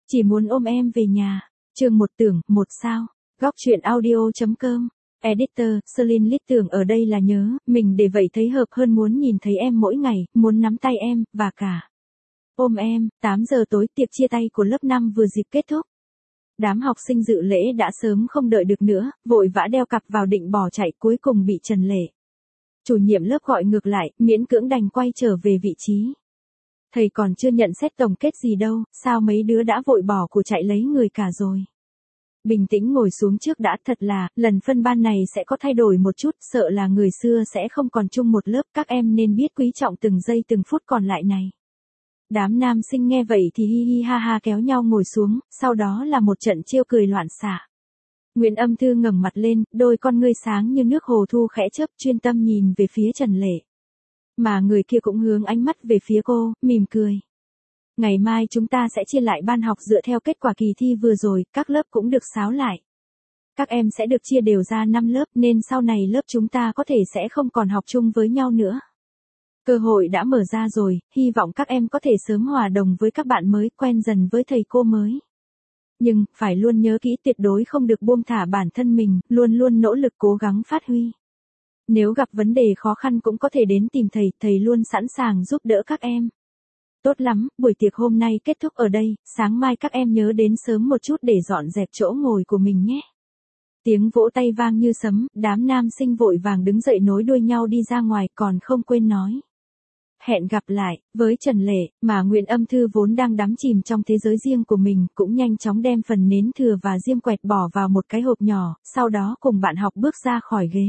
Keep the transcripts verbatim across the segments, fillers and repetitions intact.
Chỉ muốn ôm em về nhà. Chương một tưởng, một sao. Góc truyện audio.com. Editor, Celine Lít tưởng ở đây là nhớ, mình để vậy thấy hợp hơn muốn nhìn thấy em mỗi ngày, muốn nắm tay em, và cả ôm em. tám giờ tối tiệc chia tay của lớp năm vừa dịp kết thúc. Đám học sinh dự lễ đã sớm không đợi được nữa, vội vã đeo cặp vào định bỏ chạy, cuối cùng bị Trần Lệ, chủ nhiệm lớp gọi ngược lại, miễn cưỡng đành quay trở về vị trí. Thầy còn chưa nhận xét tổng kết gì đâu, sao mấy đứa đã vội bỏ của chạy lấy người cả rồi. Bình tĩnh ngồi xuống trước đã, thật là, lần phân ban này sẽ có thay đổi một chút, sợ là người xưa sẽ không còn chung một lớp, các em nên biết quý trọng từng giây từng phút còn lại này. Đám nam sinh nghe vậy thì hi hi ha ha kéo nhau ngồi xuống, sau đó là một trận trêu cười loạn xạ. Nguyễn Âm Thư ngẩng mặt lên, đôi con ngươi sáng như nước hồ thu khẽ chớp, chuyên tâm nhìn về phía Trần Lệ. Mà người kia cũng hướng ánh mắt về phía cô, mỉm cười. Ngày mai chúng ta sẽ chia lại ban học dựa theo kết quả kỳ thi vừa rồi, các lớp cũng được xáo lại. Các em sẽ được chia đều ra năm lớp nên sau này lớp chúng ta có thể sẽ không còn học chung với nhau nữa. Cơ hội đã mở ra rồi, hy vọng các em có thể sớm hòa đồng với các bạn mới, quen dần với thầy cô mới. Nhưng, phải luôn nhớ kỹ, tuyệt đối không được buông thả bản thân mình, luôn luôn nỗ lực cố gắng phát huy. Nếu gặp vấn đề khó khăn cũng có thể đến tìm thầy, thầy luôn sẵn sàng giúp đỡ các em. Tốt lắm, buổi tiệc hôm nay kết thúc ở đây, sáng mai các em nhớ đến sớm một chút để dọn dẹp chỗ ngồi của mình nhé. Tiếng vỗ tay vang như sấm, đám nam sinh vội vàng đứng dậy nối đuôi nhau đi ra ngoài, còn không quên nói. Hẹn gặp lại, với Trần Lệ, mà Nguyễn Âm Thư vốn đang đắm chìm trong thế giới riêng của mình, cũng nhanh chóng đem phần nến thừa và diêm quẹt bỏ vào một cái hộp nhỏ, sau đó cùng bạn học bước ra khỏi ghế.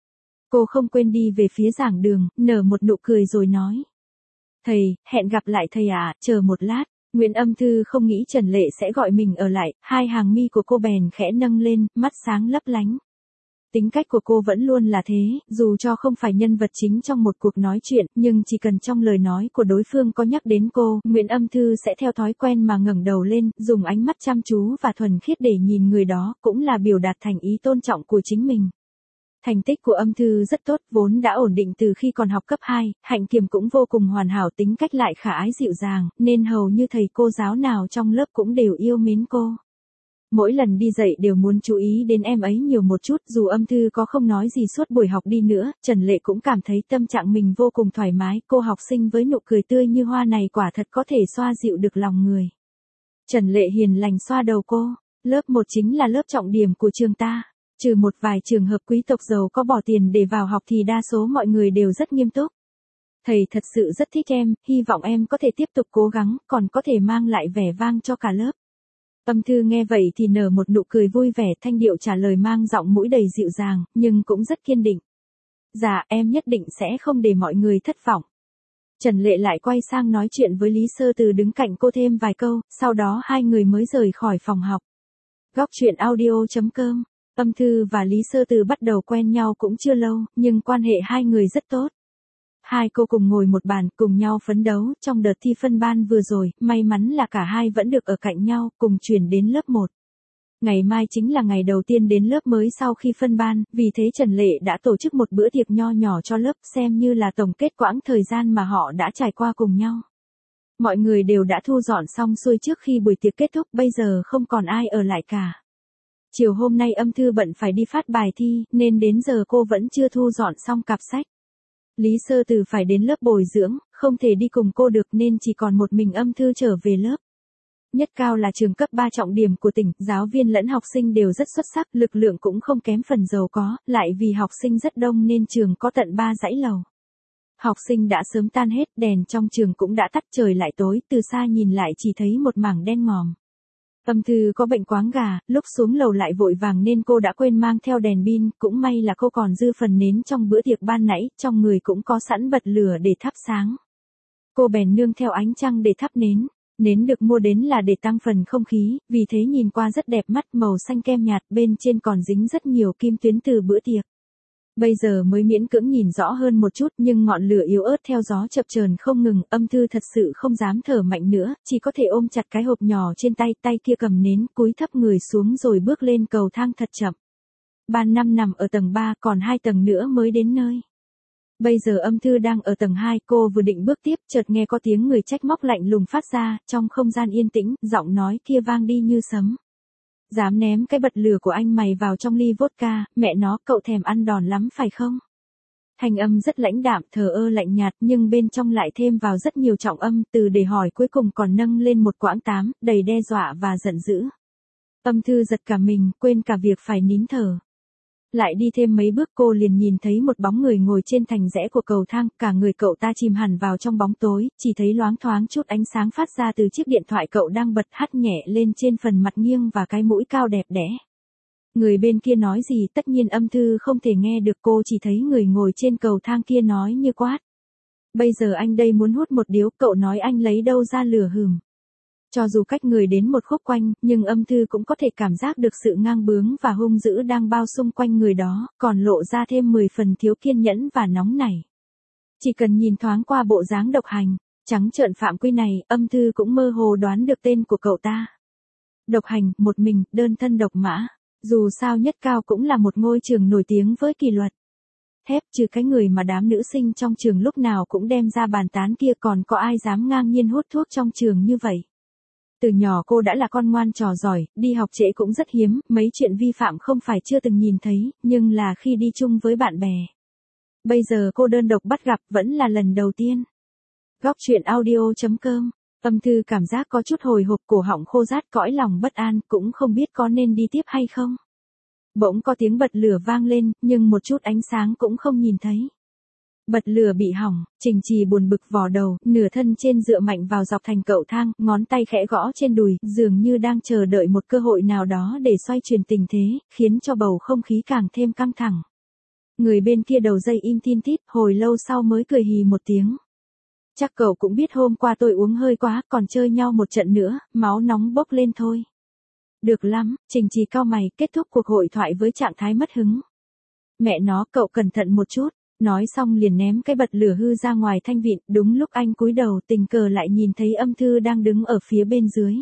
Cô không quên đi về phía giảng đường, nở một nụ cười rồi nói. Thầy, hẹn gặp lại thầy ạ, chờ một lát. Nguyễn Âm Thư không nghĩ Trần Lệ sẽ gọi mình ở lại, hai hàng mi của cô bèn khẽ nâng lên, mắt sáng lấp lánh. Tính cách của cô vẫn luôn là thế, dù cho không phải nhân vật chính trong một cuộc nói chuyện, nhưng chỉ cần trong lời nói của đối phương có nhắc đến cô, Nguyễn Âm Thư sẽ theo thói quen mà ngẩng đầu lên, dùng ánh mắt chăm chú và thuần khiết để nhìn người đó, cũng là biểu đạt thành ý tôn trọng của chính mình. Thành tích của Âm Thư rất tốt, vốn đã ổn định từ khi còn học cấp hai, hạnh kiểm cũng vô cùng hoàn hảo, tính cách lại khả ái dịu dàng, nên hầu như thầy cô giáo nào trong lớp cũng đều yêu mến cô. Mỗi lần đi dạy đều muốn chú ý đến em ấy nhiều một chút, dù Âm Thư có không nói gì suốt buổi học đi nữa, Trần Lệ cũng cảm thấy tâm trạng mình vô cùng thoải mái, cô học sinh với nụ cười tươi như hoa này quả thật có thể xoa dịu được lòng người. Trần Lệ hiền lành xoa đầu cô, lớp một chính là lớp trọng điểm của trường ta. Trừ một vài trường hợp quý tộc giàu có bỏ tiền để vào học thì đa số mọi người đều rất nghiêm túc. Thầy thật sự rất thích em, hy vọng em có thể tiếp tục cố gắng, còn có thể mang lại vẻ vang cho cả lớp. Âm Thư nghe vậy thì nở một nụ cười vui vẻ, thanh điệu trả lời mang giọng mũi đầy dịu dàng, nhưng cũng rất kiên định. Dạ, em nhất định sẽ không để mọi người thất vọng. Trần Lệ lại quay sang nói chuyện với Lý Sơ Từ đứng cạnh cô thêm vài câu, sau đó hai người mới rời khỏi phòng học. Góc truyện audio.com. Âm Thư và Lý Sơ Từ bắt đầu quen nhau cũng chưa lâu, nhưng quan hệ hai người rất tốt. Hai cô cùng ngồi một bàn, cùng nhau phấn đấu, trong đợt thi phân ban vừa rồi, may mắn là cả hai vẫn được ở cạnh nhau, cùng chuyển đến lớp một. Ngày mai chính là ngày đầu tiên đến lớp mới sau khi phân ban, vì thế Trần Lệ đã tổ chức một bữa tiệc nho nhỏ cho lớp, xem như là tổng kết quãng thời gian mà họ đã trải qua cùng nhau. Mọi người đều đã thu dọn xong xuôi trước khi buổi tiệc kết thúc, bây giờ không còn ai ở lại cả. Chiều hôm nay Âm Thư bận phải đi phát bài thi, nên đến giờ cô vẫn chưa thu dọn xong cặp sách. Lý Sơ Từ phải đến lớp bồi dưỡng, không thể đi cùng cô được nên chỉ còn một mình Âm Thư trở về lớp. Nhất Cao là trường cấp ba trọng điểm của tỉnh, giáo viên lẫn học sinh đều rất xuất sắc, lực lượng cũng không kém phần giàu có, lại vì học sinh rất đông nên trường có tận ba dãy lầu. Học sinh đã sớm tan hết, đèn trong trường cũng đã tắt, trời lại tối, từ xa nhìn lại chỉ thấy một mảng đen ngòm. Âm Thư có bệnh quáng gà, lúc xuống lầu lại vội vàng nên cô đã quên mang theo đèn pin, cũng may là cô còn dư phần nến trong bữa tiệc ban nãy, trong người cũng có sẵn bật lửa để thắp sáng. Cô bèn nương theo ánh trăng để thắp nến, nến được mua đến là để tăng phần không khí, vì thế nhìn qua rất đẹp mắt, màu xanh kem nhạt, bên trên còn dính rất nhiều kim tuyến từ bữa tiệc. Bây giờ mới miễn cưỡng nhìn rõ hơn một chút, nhưng ngọn lửa yếu ớt theo gió chập chờn không ngừng, Âm Thư thật sự không dám thở mạnh nữa, chỉ có thể ôm chặt cái hộp nhỏ trên tay, tay kia cầm nến, cúi thấp người xuống rồi bước lên cầu thang thật chậm. Ban năm nằm ở tầng ba, còn hai tầng nữa mới đến nơi. Bây giờ âm thư đang ở tầng hai, cô vừa định bước tiếp, chợt nghe có tiếng người trách móc lạnh lùng phát ra, trong không gian yên tĩnh, giọng nói kia vang đi như sấm. Dám ném cái bật lửa của anh mày vào trong ly vodka, mẹ nó, cậu thèm ăn đòn lắm phải không? Thanh âm rất lãnh đạm, thờ ơ lạnh nhạt, nhưng bên trong lại thêm vào rất nhiều trọng âm, từ để hỏi cuối cùng còn nâng lên một quãng tám, đầy đe dọa và giận dữ. Âm thư giật cả mình, quên cả việc phải nín thở. Lại đi thêm mấy bước cô liền nhìn thấy một bóng người ngồi trên thành rẽ của cầu thang, cả người cậu ta chìm hẳn vào trong bóng tối, chỉ thấy loáng thoáng chút ánh sáng phát ra từ chiếc điện thoại cậu đang bật hắt nhẹ lên trên phần mặt nghiêng và cái mũi cao đẹp đẽ. Người bên kia nói gì tất nhiên âm thư không thể nghe được, cô chỉ thấy người ngồi trên cầu thang kia nói như quát. Bây giờ anh đây muốn hút một điếu, cậu nói anh lấy đâu ra lửa hửm. Cho dù cách người đến một khúc quanh, nhưng âm thư cũng có thể cảm giác được sự ngang bướng và hung dữ đang bao xung quanh người đó, còn lộ ra thêm mười phần thiếu kiên nhẫn và nóng nảy. Chỉ cần nhìn thoáng qua bộ dáng độc hành, trắng trợn phạm quy này, âm thư cũng mơ hồ đoán được tên của cậu ta. Độc hành, một mình, đơn thân độc mã. Dù sao Nhất Cao cũng là một ngôi trường nổi tiếng với kỷ luật. Thép, trừ cái người mà đám nữ sinh trong trường lúc nào cũng đem ra bàn tán kia, còn có ai dám ngang nhiên hút thuốc trong trường như vậy. Từ nhỏ cô đã là con ngoan trò giỏi, đi học trễ cũng rất hiếm, mấy chuyện vi phạm không phải chưa từng nhìn thấy, nhưng là khi đi chung với bạn bè. Bây giờ cô đơn độc bắt gặp vẫn là lần đầu tiên. Góc truyện audio chấm com. Âm thư cảm giác có chút hồi hộp, cổ họng khô rát, cõi lòng bất an, cũng không biết có nên đi tiếp hay không. Bỗng có tiếng bật lửa vang lên, nhưng một chút ánh sáng cũng không nhìn thấy. Bật lửa bị hỏng, Trình Trì buồn bực vò đầu, nửa thân trên dựa mạnh vào dọc thành cầu thang, ngón tay khẽ gõ trên đùi, dường như đang chờ đợi một cơ hội nào đó để xoay chuyển tình thế, khiến cho bầu không khí càng thêm căng thẳng. Người bên kia đầu dây im tin tít, hồi lâu sau mới cười hì một tiếng. Chắc cậu cũng biết hôm qua tôi uống hơi quá, còn chơi nhau một trận nữa, máu nóng bốc lên thôi. Được lắm, Trình Trì cau mày, kết thúc cuộc hội thoại với trạng thái mất hứng. Mẹ nó, cậu cẩn thận một chút. Nói xong liền ném cái bật lửa hư ra ngoài thanh vịn, đúng lúc anh cúi đầu tình cờ lại nhìn thấy âm thư đang đứng ở phía bên dưới.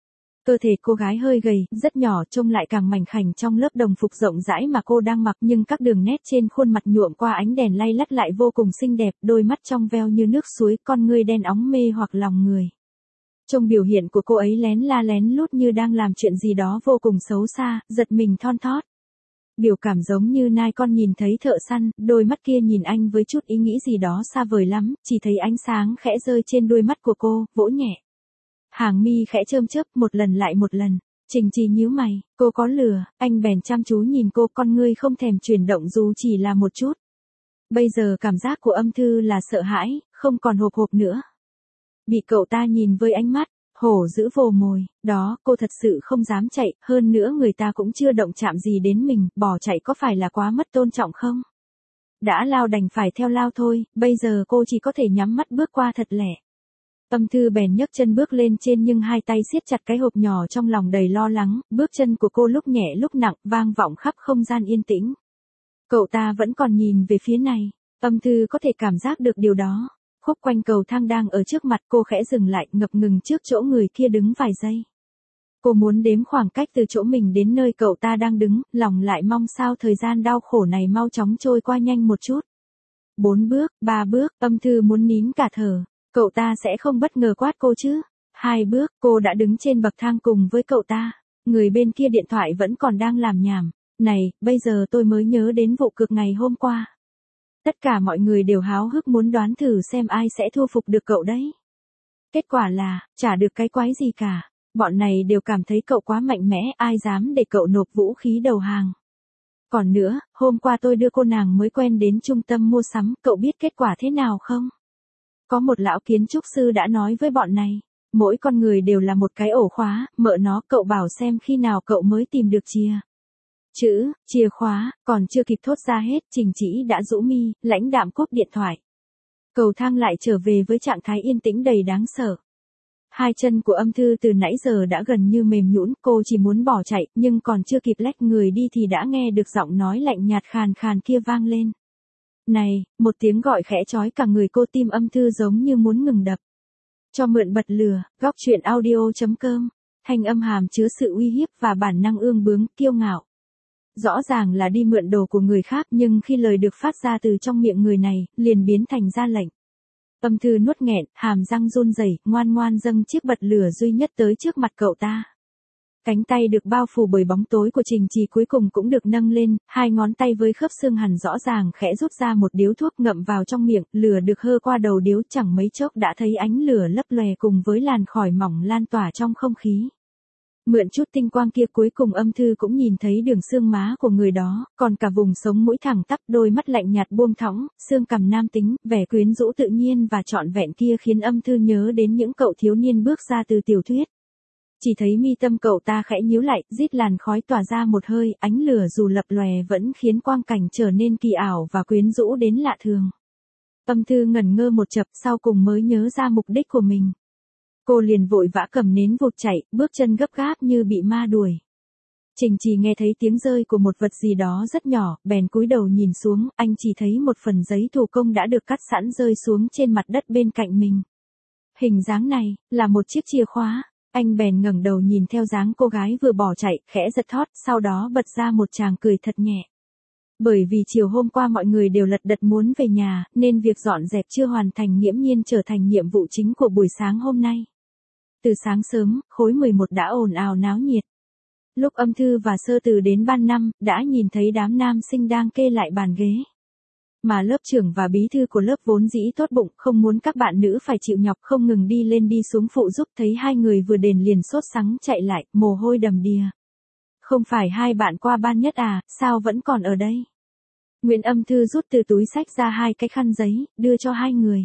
Cơ thể cô gái hơi gầy, rất nhỏ, trông lại càng mảnh khảnh trong lớp đồng phục rộng rãi mà cô đang mặc, nhưng các đường nét trên khuôn mặt nhuộm qua ánh đèn lay lắt lại vô cùng xinh đẹp, đôi mắt trong veo như nước suối, con ngươi đen óng mê hoặc lòng người. Trông biểu hiện của cô ấy lén la lén lút như đang làm chuyện gì đó vô cùng xấu xa, giật mình thon thót. Biểu cảm giống như nai con nhìn thấy thợ săn, đôi mắt kia nhìn anh với chút ý nghĩ gì đó xa vời lắm, chỉ thấy ánh sáng khẽ rơi trên đôi mắt của cô, vỗ nhẹ. Hàng mi khẽ chớm chớp một lần lại một lần. Trình Trì nhíu mày, cô có lừa, anh bèn chăm chú nhìn cô, con ngươi không thèm chuyển động dù chỉ là một chút. Bây giờ cảm giác của âm thư là sợ hãi, không còn hộp hộp nữa. Bị cậu ta nhìn với ánh mắt hổ dữ vồ mồi, đó, cô thật sự không dám chạy, hơn nữa người ta cũng chưa động chạm gì đến mình, bỏ chạy có phải là quá mất tôn trọng không? Đã lao đành phải theo lao thôi, bây giờ cô chỉ có thể nhắm mắt bước qua thật lẻ. Âm thư bèn nhấc chân bước lên trên, nhưng hai tay siết chặt cái hộp nhỏ, trong lòng đầy lo lắng, bước chân của cô lúc nhẹ lúc nặng, vang vọng khắp không gian yên tĩnh. Cậu ta vẫn còn nhìn về phía này, âm thư có thể cảm giác được điều đó. Khúc quanh cầu thang đang ở trước mặt, cô khẽ dừng lại, ngập ngừng trước chỗ người kia đứng vài giây. Cô muốn đếm khoảng cách từ chỗ mình đến nơi cậu ta đang đứng, lòng lại mong sao thời gian đau khổ này mau chóng trôi qua nhanh một chút. Bốn bước, ba bước, âm thư muốn nín cả thở. Cậu ta sẽ không bất ngờ quát cô chứ. Hai bước, cô đã đứng trên bậc thang cùng với cậu ta. Người bên kia điện thoại vẫn còn đang làm nhảm. Này, bây giờ tôi mới nhớ đến vụ cược ngày hôm qua. Tất cả mọi người đều háo hức muốn đoán thử xem ai sẽ thu phục được cậu đấy. Kết quả là, chả được cái quái gì cả. Bọn này đều cảm thấy cậu quá mạnh mẽ, ai dám để cậu nộp vũ khí đầu hàng. Còn nữa, hôm qua tôi đưa cô nàng mới quen đến trung tâm mua sắm, cậu biết kết quả thế nào không? Có một lão kiến trúc sư đã nói với bọn này, mỗi con người đều là một cái ổ khóa, mợ nó, cậu bảo xem khi nào cậu mới tìm được chìa. Chữ, chìa khóa, còn chưa kịp thốt ra hết, Trình Chỉ đã rũ mi, lãnh đạm cúp điện thoại. Cầu thang lại trở về với trạng thái yên tĩnh đầy đáng sợ. Hai chân của âm thư từ nãy giờ đã gần như mềm nhũn, cô chỉ muốn bỏ chạy, nhưng còn chưa kịp lách người đi thì đã nghe được giọng nói lạnh nhạt khàn khàn kia vang lên. Này, một tiếng gọi khẽ chói cả người cô, tim âm thư giống như muốn ngừng đập. Cho mượn bật lửa, góc truyện audio chấm com, thanh âm hàm chứa sự uy hiếp và bản năng ương bướng, kiêu ngạo. Rõ ràng là đi mượn đồ của người khác nhưng khi lời được phát ra từ trong miệng người này, liền biến thành ra lệnh. Âm Thư nuốt nghẹn, hàm răng run rẩy, ngoan ngoan dâng chiếc bật lửa duy nhất tới trước mặt cậu ta. Cánh tay được bao phủ bởi bóng tối của Trình Trì cuối cùng cũng được nâng lên, hai ngón tay với khớp xương hằn rõ ràng khẽ rút ra một điếu thuốc ngậm vào trong miệng, lửa được hơ qua đầu điếu chẳng mấy chốc đã thấy ánh lửa lấp lòe cùng với làn khói mỏng lan tỏa trong không khí. Mượn chút tinh quang kia cuối cùng Âm Thư cũng nhìn thấy đường xương má của người đó, còn cả vùng sống mũi thẳng tắp, đôi mắt lạnh nhạt buông thõng, xương cằm nam tính, vẻ quyến rũ tự nhiên và trọn vẹn kia khiến Âm Thư nhớ đến những cậu thiếu niên bước ra từ tiểu thuyết. Chỉ thấy mi tâm cậu ta khẽ nhíu lại, rít làn khói tỏa ra một hơi, ánh lửa dù lập lòe vẫn khiến quang cảnh trở nên kỳ ảo và quyến rũ đến lạ thường. Âm Thư ngẩn ngơ một chập, sau cùng mới nhớ ra mục đích của mình. Cô liền vội vã cầm nến vụt chạy, bước chân gấp gáp như bị ma đuổi. Trình Trì nghe thấy tiếng rơi của một vật gì đó rất nhỏ, bèn cúi đầu nhìn xuống, anh chỉ thấy một phần giấy thủ công đã được cắt sẵn rơi xuống trên mặt đất bên cạnh mình. Hình dáng này, là một chiếc chìa khóa. Anh bèn ngẩng đầu nhìn theo dáng cô gái vừa bỏ chạy, khẽ giật thót, sau đó bật ra một tràng cười thật nhẹ. Bởi vì chiều hôm qua mọi người đều lật đật muốn về nhà, nên việc dọn dẹp chưa hoàn thành nghiễm nhiên trở thành nhiệm vụ chính của buổi sáng hôm nay. Từ sáng sớm, khối mười một đã ồn ào náo nhiệt. Lúc Âm Thư và Sơ Từ đến ban năm, đã nhìn thấy đám nam sinh đang kê lại bàn ghế. Mà lớp trưởng và bí thư của lớp vốn dĩ tốt bụng, không muốn các bạn nữ phải chịu nhọc không ngừng đi lên đi xuống phụ giúp, thấy hai người vừa đền liền sốt sắng chạy lại, mồ hôi đầm đìa. Không phải hai bạn qua ban nhất à, sao vẫn còn ở đây? Nguyễn Âm Thư rút từ túi xách ra hai cái khăn giấy, đưa cho hai người.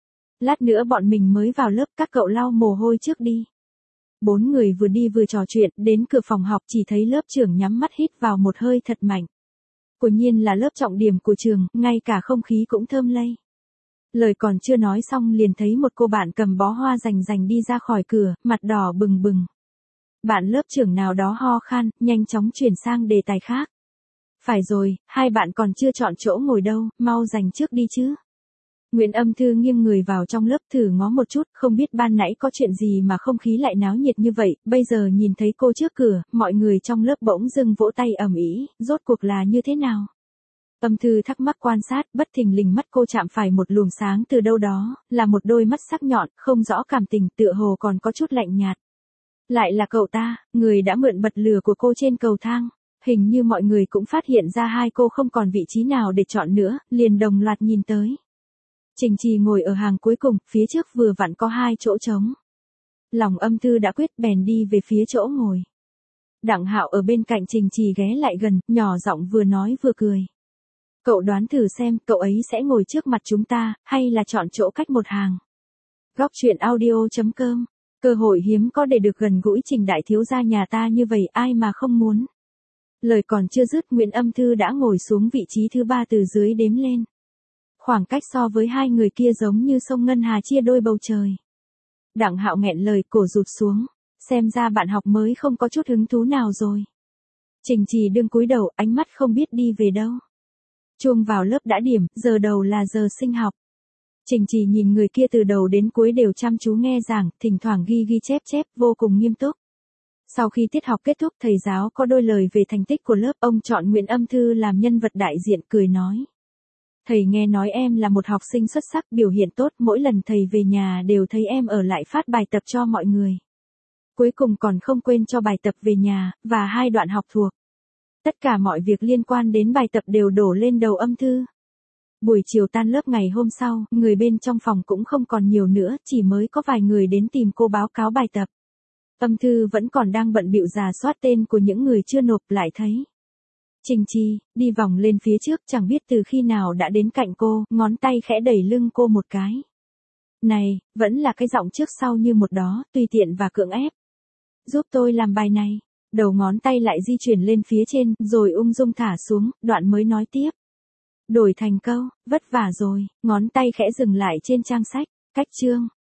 Lát nữa bọn mình mới vào lớp, các cậu lau mồ hôi trước đi. Bốn người vừa đi vừa trò chuyện, đến cửa phòng học chỉ thấy lớp trưởng nhắm mắt hít vào một hơi thật mạnh. Quả nhiên là lớp trọng điểm của trường, ngay cả không khí cũng thơm lây. Lời còn chưa nói xong liền thấy một cô bạn cầm bó hoa rành rành đi ra khỏi cửa, mặt đỏ bừng bừng. Bạn lớp trưởng nào đó ho khan, nhanh chóng chuyển sang đề tài khác. Phải rồi, hai bạn còn chưa chọn chỗ ngồi đâu, mau giành trước đi chứ. Nguyễn Âm Thư nghiêng người vào trong lớp thử ngó một chút, không biết ban nãy có chuyện gì mà không khí lại náo nhiệt như vậy, bây giờ nhìn thấy cô trước cửa, mọi người trong lớp bỗng dưng vỗ tay ầm ĩ, rốt cuộc là như thế nào? Âm Thư thắc mắc quan sát, bất thình lình mắt cô chạm phải một luồng sáng từ đâu đó, là một đôi mắt sắc nhọn, không rõ cảm tình, tựa hồ còn có chút lạnh nhạt. Lại là cậu ta, người đã mượn bật lửa của cô trên cầu thang. Hình như mọi người cũng phát hiện ra hai cô không còn vị trí nào để chọn nữa, liền đồng loạt nhìn tới. Trình Trì ngồi ở hàng cuối cùng, phía trước vừa vặn có hai chỗ trống. Lòng Âm Thư đã quyết bèn đi về phía chỗ ngồi. Đặng Hạo ở bên cạnh Trình Trì ghé lại gần, nhỏ giọng vừa nói vừa cười. Cậu đoán thử xem, cậu ấy sẽ ngồi trước mặt chúng ta, hay là chọn chỗ cách một hàng. Góc truyện audio chấm com, cơ hội hiếm có để được gần gũi Trình đại thiếu gia nhà ta như vậy ai mà không muốn. Lời còn chưa dứt Nguyễn Âm Thư đã ngồi xuống vị trí thứ ba từ dưới đếm lên. Khoảng cách so với hai người kia giống như sông Ngân Hà chia đôi bầu trời. Đặng Hạo nghẹn lời, cổ rụt xuống, xem ra bạn học mới không có chút hứng thú nào rồi. Trình Trì đương cúi đầu, ánh mắt không biết đi về đâu. Chuông vào lớp đã điểm, giờ đầu là giờ sinh học. Trình Trì nhìn người kia từ đầu đến cuối đều chăm chú nghe giảng, thỉnh thoảng ghi ghi chép chép, vô cùng nghiêm túc. Sau khi tiết học kết thúc, thầy giáo có đôi lời về thành tích của lớp, ông chọn Nguyễn Âm Thư làm nhân vật đại diện, cười nói. Thầy nghe nói em là một học sinh xuất sắc, biểu hiện tốt, mỗi lần thầy về nhà đều thấy em ở lại phát bài tập cho mọi người. Cuối cùng còn không quên cho bài tập về nhà, và hai đoạn học thuộc. Tất cả mọi việc liên quan đến bài tập đều đổ lên đầu Âm Thư. Buổi chiều tan lớp ngày hôm sau, người bên trong phòng cũng không còn nhiều nữa, chỉ mới có vài người đến tìm cô báo cáo bài tập. Âm Thư vẫn còn đang bận bịu rà soát tên của những người chưa nộp, lại thấy. Trình Trì, đi vòng lên phía trước, chẳng biết từ khi nào đã đến cạnh cô, ngón tay khẽ đẩy lưng cô một cái. Này, vẫn là cái giọng trước sau như một đó, tùy tiện và cưỡng ép. Giúp tôi làm bài này. Đầu ngón tay lại di chuyển lên phía trên, rồi ung dung thả xuống, đoạn mới nói tiếp. Đổi thành câu, vất vả rồi, ngón tay khẽ dừng lại trên trang sách, cách chương.